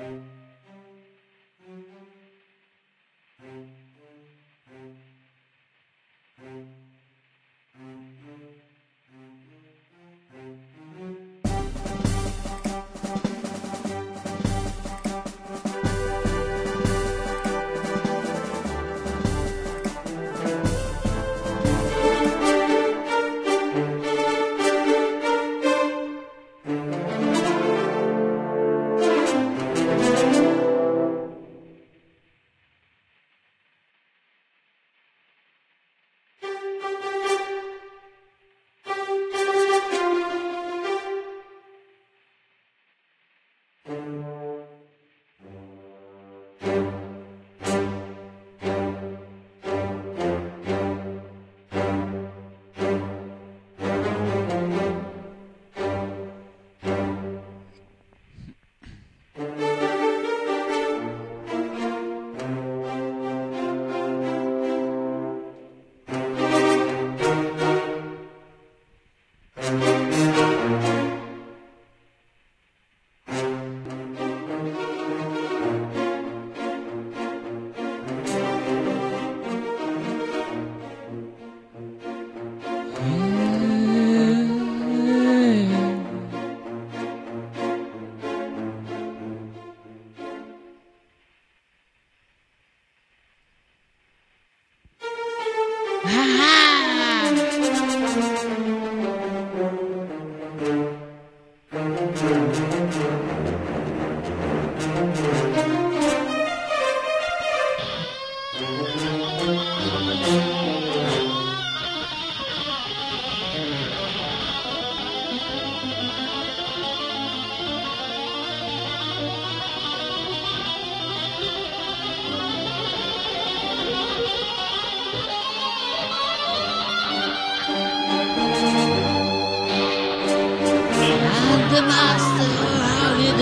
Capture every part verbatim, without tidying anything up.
The master of the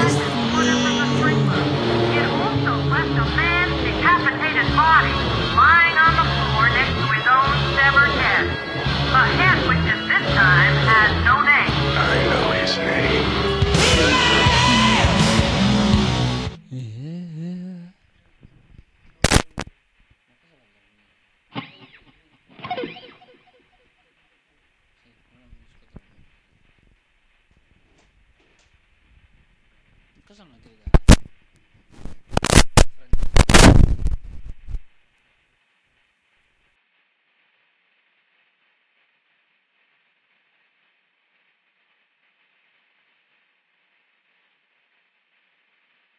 dynasty. It also left a man's decapitated body lying on the floor next to his own severed head. A head which at this time has no name. I know his name. Cosa non ti dà?